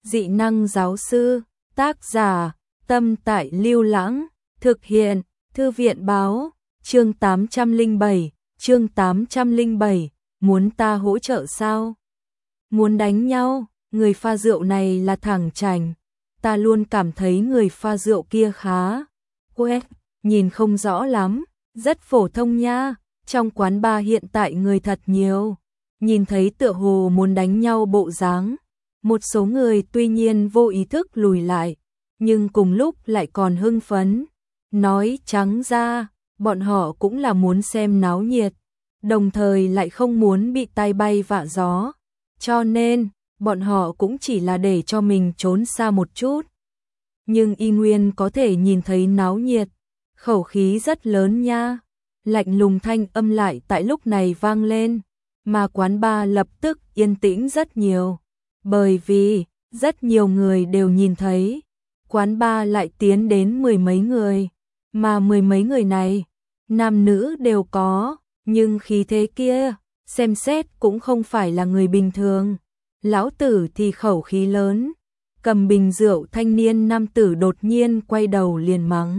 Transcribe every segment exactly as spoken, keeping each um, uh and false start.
Dị năng giáo sư, tác giả, Tâm Tại Lưu Lãng, thực hiện, Thư viện báo, chương tám trăm lẻ bảy, chương tám trăm lẻ bảy, muốn ta hỗ trợ sao? Muốn đánh nhau, người pha rượu này là thẳng chảnh, ta luôn cảm thấy người pha rượu kia khá quét, nhìn không rõ lắm, rất phổ thông nha, trong quán bar hiện tại người thật nhiều, nhìn thấy tựa hồ muốn đánh nhau bộ dáng. Một số người tuy nhiên vô ý thức lùi lại, nhưng cùng lúc lại còn hưng phấn. Nói trắng ra, bọn họ cũng là muốn xem náo nhiệt, đồng thời lại không muốn bị tai bay vạ gió. Cho nên, bọn họ cũng chỉ là để cho mình trốn xa một chút. Nhưng y nguyên có thể nhìn thấy náo nhiệt, khẩu khí rất lớn nha. Lạnh lùng thanh âm lại tại lúc này vang lên, mà quán bar lập tức yên tĩnh rất nhiều. Bởi vì, rất nhiều người đều nhìn thấy, quán bar lại tiến đến mười mấy người, mà mười mấy người này, nam nữ đều có, nhưng khí thế kia, xem xét cũng không phải là người bình thường. Lão tử thì khẩu khí lớn, cầm bình rượu thanh niên nam tử đột nhiên quay đầu liền mắng.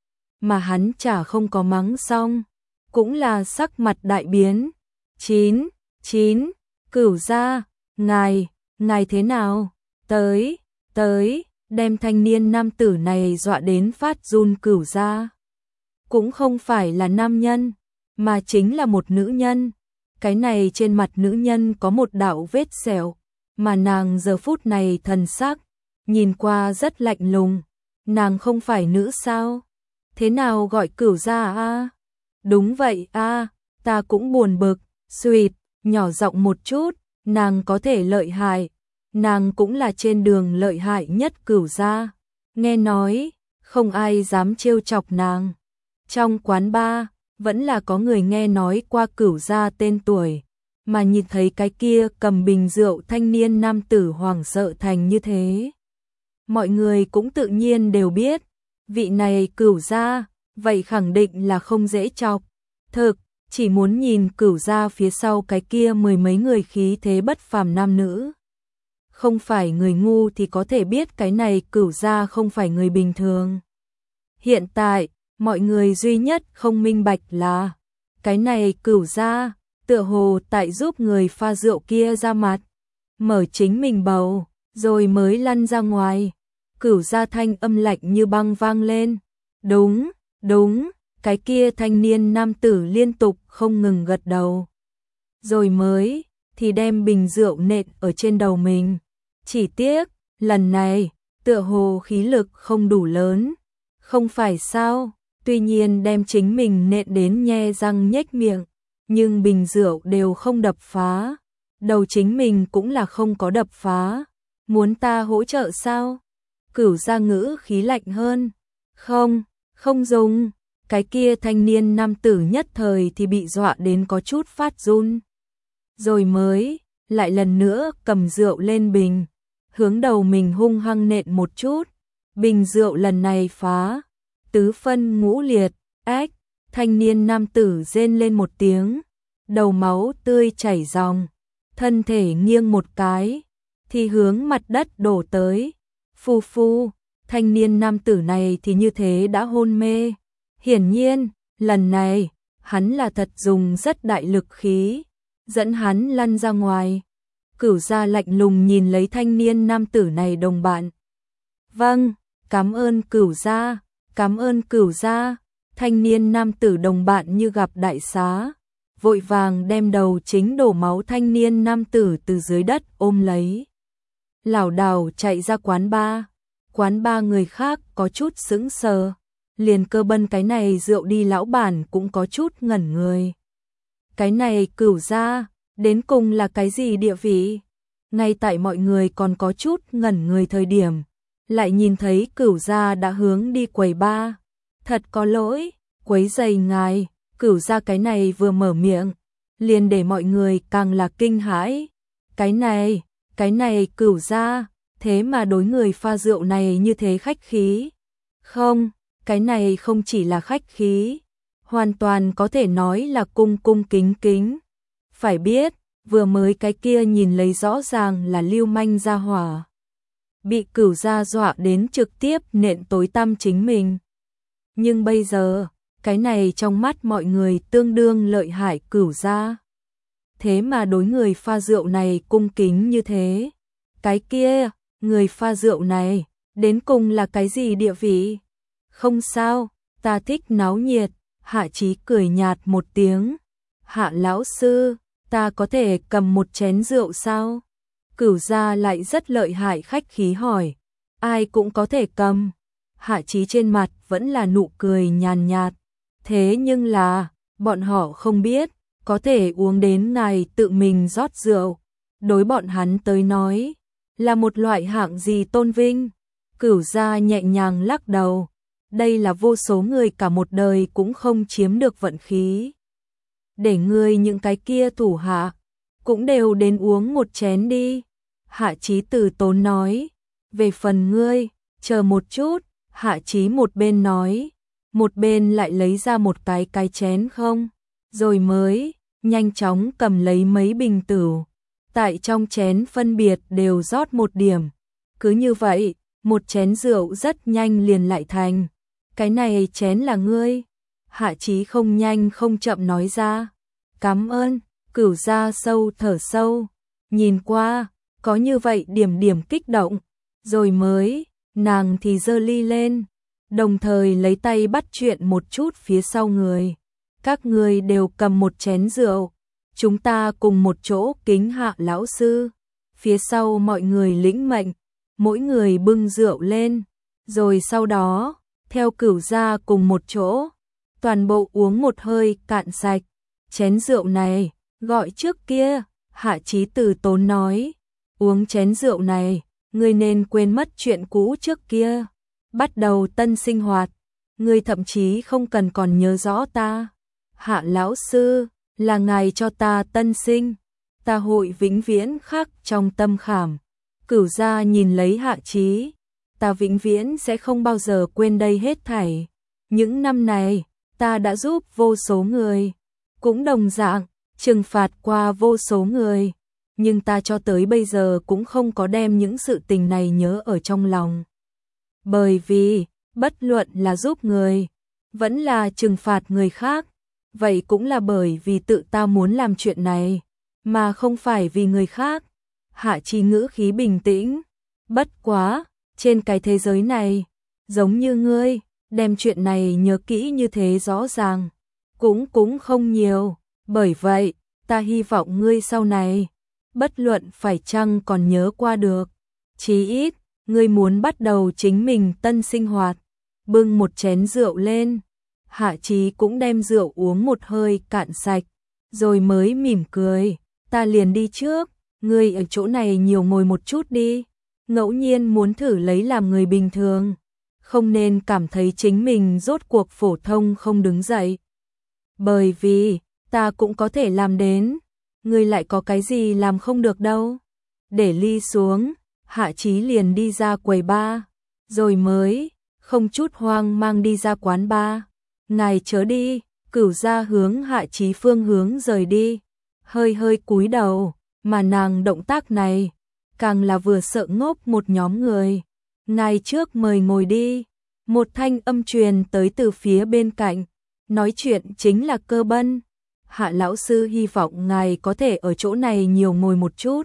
Mà hắn chả không có mắng xong, cũng là sắc mặt đại biến. Chín, chín, Cửu gia, ngài, ngài thế nào? Tới, tới, đem thanh niên nam tử này dọa đến phát run. Cửu gia cũng không phải là nam nhân, mà chính là một nữ nhân. Cái này trên mặt nữ nhân có một đạo vết sẹo, mà nàng giờ phút này thần sắc, nhìn qua rất lạnh lùng. Nàng không phải nữ sao? Thế nào gọi Cửu gia a? Đúng vậy a, ta cũng buồn bực, suýt, nhỏ giọng một chút, nàng có thể lợi hại, nàng cũng là trên đường lợi hại nhất Cửu gia. Nghe nói, không ai dám trêu chọc nàng. Trong quán bar, vẫn là có người nghe nói qua Cửu gia tên tuổi, mà nhìn thấy cái kia cầm bình rượu thanh niên nam tử hoảng sợ thành như thế. Mọi người cũng tự nhiên đều biết, vị này Cửu gia, vậy khẳng định là không dễ chọc. Thực, chỉ muốn nhìn Cửu gia phía sau cái kia mười mấy người khí thế bất phàm nam nữ. Không phải người ngu thì có thể biết cái này Cửu gia không phải người bình thường. Hiện tại, mọi người duy nhất không minh bạch là, cái này Cửu gia, tựa hồ tại giúp người pha rượu kia ra mặt, mở chính mình bầu, rồi mới lăn ra ngoài. Cửu gia thanh âm lạnh như băng vang lên. Đúng, đúng, cái kia thanh niên nam tử liên tục không ngừng gật đầu. Rồi mới, thì đem bình rượu nện ở trên đầu mình. Chỉ tiếc, lần này, tựa hồ khí lực không đủ lớn. Không phải sao, tuy nhiên đem chính mình nện đến nhe răng nhếch miệng, nhưng bình rượu đều không đập phá. Đầu chính mình cũng là không có đập phá. Muốn ta hỗ trợ sao? Cửu gia ngữ khí lạnh hơn. Không, không dùng. Cái kia thanh niên nam tử nhất thời thì bị dọa đến có chút phát run. Rồi mới, lại lần nữa cầm rượu lên bình, hướng đầu mình hung hăng nện một chút. Bình rượu lần này phá, tứ phân ngũ liệt, ách, thanh niên nam tử rên lên một tiếng, đầu máu tươi chảy ròng, thân thể nghiêng một cái, thì hướng mặt đất đổ tới. Phu phu, thanh niên nam tử này thì như thế đã hôn mê. Hiển nhiên, lần này, hắn là thật dùng rất đại lực khí, dẫn hắn lăn ra ngoài. Cửu gia lạnh lùng nhìn lấy thanh niên nam tử này đồng bạn. Vâng, cảm ơn Cửu gia, cảm ơn Cửu gia. Thanh niên nam tử đồng bạn như gặp đại xá, vội vàng đem đầu chính đổ máu thanh niên nam tử từ dưới đất ôm lấy. Lảo đảo chạy ra quán bar. Quán bar người khác có chút sững sờ, liền Cơ Bân cái này rượu đi lão bản cũng có chút ngẩn người. Cái này Cửu gia, đến cùng là cái gì địa vị? Ngay tại mọi người còn có chút ngẩn người thời điểm, lại nhìn thấy Cửu gia đã hướng đi quầy bar. Thật có lỗi, quấy rầy ngài. Cửu gia cái này vừa mở miệng, liền để mọi người càng là kinh hãi. Cái này, cái này Cửu gia, thế mà đối người pha rượu này như thế khách khí. Không, cái này không chỉ là khách khí, hoàn toàn có thể nói là cung cung kính kính. Phải biết, vừa mới cái kia nhìn lấy rõ ràng là lưu manh gia hỏa. bị Cửu gia dọa đến trực tiếp nện tối tăm chính mình. Nhưng bây giờ, cái này trong mắt mọi người tương đương lợi hại Cửu gia. Thế mà đối người pha rượu này cung kính như thế. Cái kia, người pha rượu này, đến cùng là cái gì địa vị? Không sao, ta thích náo nhiệt, Hạ Chí cười nhạt một tiếng. Hạ lão sư, ta có thể cầm một chén rượu sao? Cửu gia lại rất lợi hại khách khí hỏi. Ai cũng có thể cầm. Hạ Chí trên mặt vẫn là nụ cười nhàn nhạt. Thế nhưng là, bọn họ không biết, có thể uống đến ngài tự mình rót rượu. Đối bọn hắn tới nói, là một loại hạng gì tôn vinh. Cửu gia nhẹ nhàng lắc đầu. Đây là vô số người cả một đời cũng không chiếm được vận khí. Để ngươi những cái kia thủ hạ, cũng đều đến uống một chén đi. Hạ Chí từ tốn nói. Về phần ngươi, chờ một chút. Hạ Chí một bên nói, một bên lại lấy ra một cái cái chén không. Rồi mới, nhanh chóng cầm lấy mấy bình tửu. Tại trong chén phân biệt đều rót một điểm. Cứ như vậy, một chén rượu rất nhanh liền lại thành. Cái này chén là ngươi. Hạ Chí không nhanh không chậm nói ra. Cảm ơn. Cửu gia sâu thở sâu. Nhìn qua, có như vậy điểm điểm kích động. Rồi mới, nàng thì giơ ly lên. Đồng thời lấy tay bắt chuyện một chút phía sau người. Các người đều cầm một chén rượu. Chúng ta cùng một chỗ kính Hạ lão sư. Phía sau mọi người lĩnh mệnh. Mỗi người bưng rượu lên. Rồi sau đó, theo Cửu gia cùng một chỗ. Toàn bộ uống một hơi cạn sạch. Chén rượu này, gọi trước kia. Hạ Chí từ tốn nói. Uống chén rượu này, ngươi nên quên mất chuyện cũ trước kia. Bắt đầu tân sinh hoạt. Ngươi thậm chí không cần còn nhớ rõ ta. Hạ lão sư, là ngài cho ta tân sinh. Ta hội vĩnh viễn khắc trong tâm khảm. Cửu gia nhìn lấy Hạ Chí. Ta vĩnh viễn sẽ không bao giờ quên đây hết thảy. Những năm này, ta đã giúp vô số người. Cũng đồng dạng, trừng phạt qua vô số người. Nhưng ta cho tới bây giờ cũng không có đem những sự tình này nhớ ở trong lòng. Bởi vì, bất luận là giúp người, vẫn là trừng phạt người khác, vậy cũng là bởi vì tự ta muốn làm chuyện này, mà không phải vì người khác. Hạ Chí ngữ khí bình tĩnh. Bất quá, trên cái thế giới này, giống như ngươi, đem chuyện này nhớ kỹ như thế rõ ràng, cũng cũng không nhiều. Bởi vậy, ta hy vọng ngươi sau này, bất luận phải chăng còn nhớ qua được. Chí ít, ngươi muốn bắt đầu chính mình tân sinh hoạt. Bưng một chén rượu lên. Hạ Chí cũng đem rượu uống một hơi cạn sạch. Rồi mới mỉm cười. Ta liền đi trước. Ngươi ở chỗ này nhiều ngồi một chút đi. Ngẫu nhiên muốn thử lấy làm người bình thường. Không nên cảm thấy chính mình rốt cuộc phổ thông không đứng dậy. Bởi vì, ta cũng có thể làm đến. Ngươi lại có cái gì làm không được đâu. Để ly xuống, Hạ Chí liền đi ra quầy bar. Rồi mới, không chút hoang mang đi ra quán bar. Ngài chớ đi. Cửu gia hướng Hạ Chí phương hướng rời đi. Hơi hơi cúi đầu, mà nàng động tác này, càng là vừa sợ ngốc một nhóm người. Ngài trước mời ngồi đi. Một thanh âm truyền tới từ phía bên cạnh. Nói chuyện chính là Cơ Bân. Hạ lão sư hy vọng ngài có thể ở chỗ này nhiều ngồi một chút.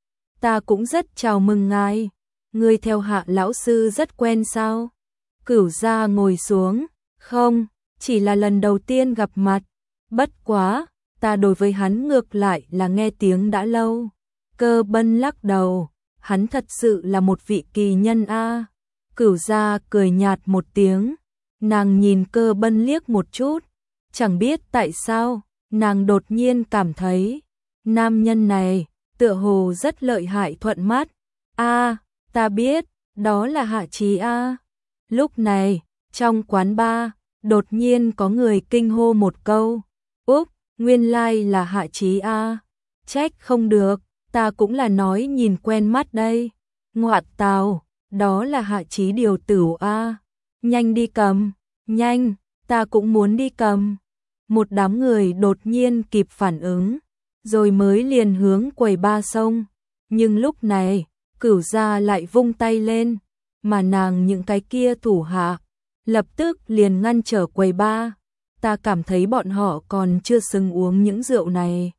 Ta cũng rất chào mừng ngài. Ngươi theo Hạ lão sư rất quen sao? Cửu gia ngồi xuống. Không, chỉ là lần đầu tiên gặp mặt. Bất quá, ta đối với hắn ngược lại là nghe tiếng đã lâu. Cơ Bân lắc đầu. Hắn thật sự là một vị kỳ nhân a. Cửu gia cười nhạt một tiếng. Nàng nhìn Cơ Bân liếc một chút. Chẳng biết tại sao, nàng đột nhiên cảm thấy, nam nhân này, tựa hồ rất lợi hại thuận mắt. A, ta biết, đó là Hạ Chí a. Lúc này, trong quán bar, đột nhiên có người kinh hô một câu. Úp, nguyên lai là Hạ Chí a. Trách không được, ta cũng là nói nhìn quen mắt đây. Ngoạn tào, đó là Hạ Chí điều tửu a. Nhanh đi cầm, nhanh, ta cũng muốn đi cầm. Một đám người đột nhiên kịp phản ứng, rồi mới liền hướng quầy bar xông. Nhưng lúc này, Cửu Gia lại vung tay lên, mà nàng những cái kia thủ hạ, lập tức liền ngăn trở quầy ba. Ta cảm thấy bọn họ còn chưa xứng uống những rượu này.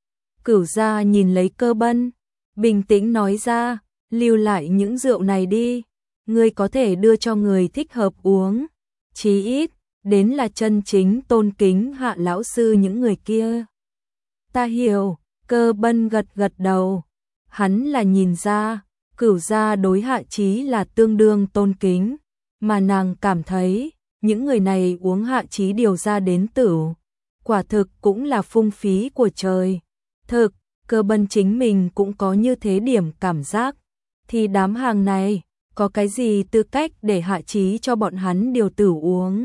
Cửu Gia nhìn lấy Cơ Bân, bình tĩnh nói ra, lưu lại những rượu này đi, ngươi có thể đưa cho người thích hợp uống, chí ít, đến là chân chính tôn kính Hạ lão sư những người kia. Ta hiểu, Cơ Bân gật gật đầu, hắn là nhìn ra, Cửu Gia đối Hạ Chí là tương đương tôn kính, mà nàng cảm thấy, những người này uống Hạ Chí điều ra đến tửu, quả thực cũng là phung phí của trời. Thực, Cơ Bân chính mình cũng có như thế điểm cảm giác, thì đám hàng này, có cái gì tư cách để Hạ Chí cho bọn hắn điều tử uống.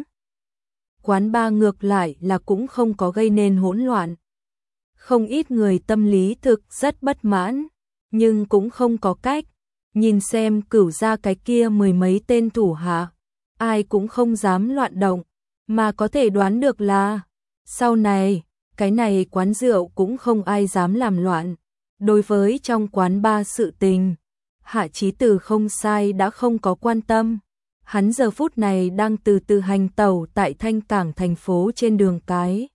Quán ba ngược lại là cũng không có gây nên hỗn loạn. Không ít người tâm lý thực rất bất mãn, nhưng cũng không có cách. Nhìn xem Cửu Gia cái kia mười mấy tên thủ hạ, ai cũng không dám loạn động, mà có thể đoán được là sau này, cái này quán rượu cũng không ai dám làm loạn. Đối với trong quán ba sự tình, Hạ Chí Từ không sai đã không có quan tâm. Hắn giờ phút này đang từ từ hành tẩu tại Thanh Cảng thành phố trên đường cái.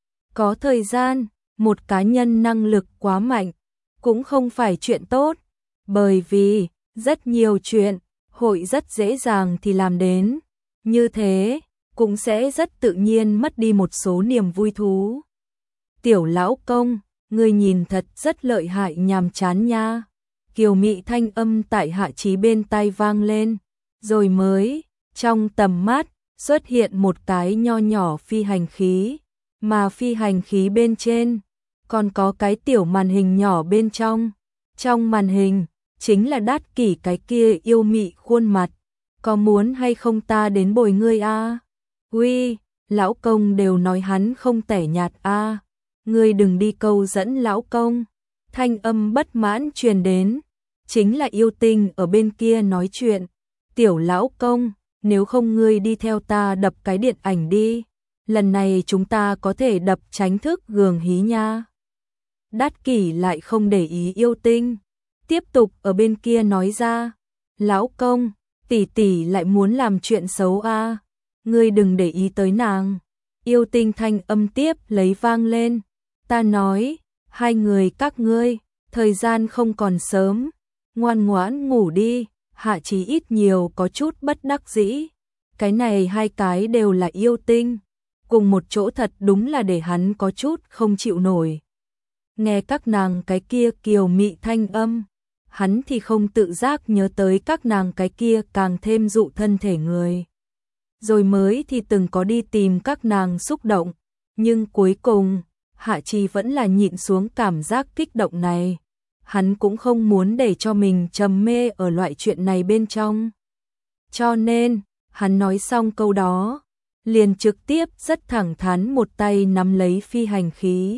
Có thời gian, một cá nhân năng lực quá mạnh, cũng không phải chuyện tốt, bởi vì rất nhiều chuyện, hội rất dễ dàng thì làm đến. Như thế, cũng sẽ rất tự nhiên mất đi một số niềm vui thú. Tiểu lão công, ngươi nhìn thật rất lợi hại nhàm chán nha. Kiều mị thanh âm tại Hạ Chí bên tai vang lên, rồi mới, trong tầm mắt, xuất hiện một cái nho nhỏ phi hành khí, mà phi hành khí bên trên, còn có cái tiểu màn hình nhỏ bên trong. Trong màn hình, chính là Đát Kỷ cái kia yêu mị khuôn mặt. Có muốn hay không ta đến bồi ngươi a? Uy, lão công đều nói hắn không tẻ nhạt a. Ngươi đừng đi câu dẫn lão công. Thanh âm bất mãn truyền đến, chính là yêu tinh ở bên kia nói chuyện. Tiểu lão công, nếu không ngươi đi theo ta đập cái điện ảnh đi. Lần này chúng ta có thể đập tránh thức gường hí nha. Đát Kỷ lại không để ý yêu tinh, tiếp tục ở bên kia nói ra, lão công, tỷ tỷ lại muốn làm chuyện xấu a, ngươi đừng để ý tới nàng. Yêu tinh thanh âm tiếp lấy vang lên, ta nói, hai người các ngươi, thời gian không còn sớm, ngoan ngoãn ngủ đi. Hạ Chí ít nhiều có chút bất đắc dĩ, cái này hai cái đều là yêu tinh, cùng một chỗ thật đúng là để hắn có chút không chịu nổi. Nghe các nàng cái kia kiều mị thanh âm, hắn thì không tự giác nhớ tới các nàng cái kia càng thêm dụ thân thể người. Rồi mới thì từng có đi tìm các nàng xúc động, nhưng cuối cùng, Hạ Chí vẫn là nhịn xuống cảm giác kích động này. Hắn cũng không muốn để cho mình trầm mê ở loại chuyện này bên trong. Cho nên, hắn nói xong câu đó, liền trực tiếp rất thẳng thắn một tay nắm lấy phi hành khí.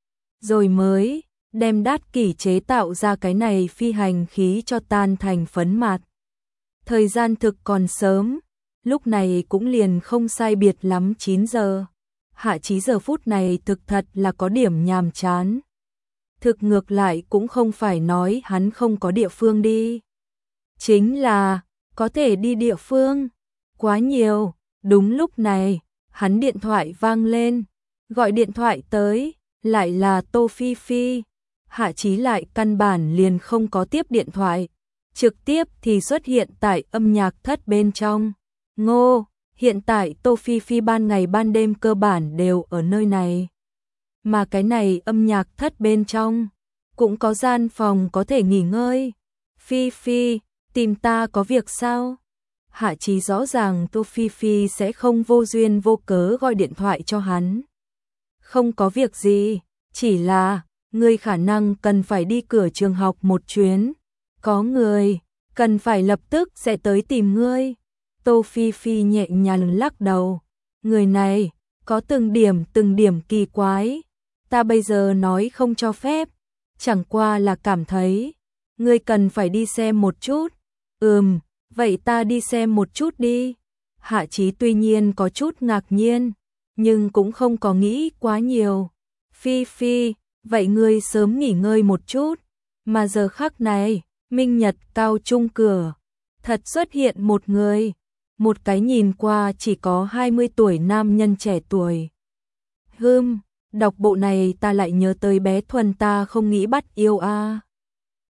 Rồi mới, đem Đát Kỷ chế tạo ra cái này phi hành khí cho tan thành phấn mạt. Thời gian thực còn sớm, lúc này cũng liền không sai biệt lắm chín giờ. Hạ Chí giờ phút này thực thật là có điểm nhàm chán. Thực ngược lại cũng không phải nói hắn không có địa phương đi. Chính là, có thể đi địa phương, quá nhiều. Đúng lúc này, hắn điện thoại vang lên, gọi điện thoại tới, lại là Tô Phi Phi. Hạ Chí lại căn bản liền không có tiếp điện thoại, trực tiếp thì xuất hiện tại âm nhạc thất bên trong. Ngô, hiện tại Tô Phi Phi ban ngày ban đêm cơ bản đều ở nơi này. Mà cái này âm nhạc thất bên trong, cũng có gian phòng có thể nghỉ ngơi. Phi Phi, tìm ta có việc sao? Hạ Chí rõ ràng Tô Phi Phi sẽ không vô duyên vô cớ gọi điện thoại cho hắn. Không có việc gì, chỉ là, ngươi khả năng cần phải đi cửa trường học một chuyến. Có người, cần phải lập tức sẽ tới tìm ngươi. Tô Phi Phi nhẹ nhàng lắc đầu. Người này, có từng điểm từng điểm kỳ quái. Ta bây giờ nói không cho phép, chẳng qua là cảm thấy, ngươi cần phải đi xem một chút. Ừm, vậy ta đi xem một chút đi. Hạ Chí tuy nhiên có chút ngạc nhiên, nhưng cũng không có nghĩ quá nhiều. Phi Phi, vậy ngươi sớm nghỉ ngơi một chút, mà giờ khắc này, Minh Nhật cao trung cửa, thật xuất hiện một người, một cái nhìn qua chỉ có hai mươi tuổi nam nhân trẻ tuổi. Hừm, đọc bộ này ta lại nhớ tới bé Thuần ta không nghĩ bắt yêu a.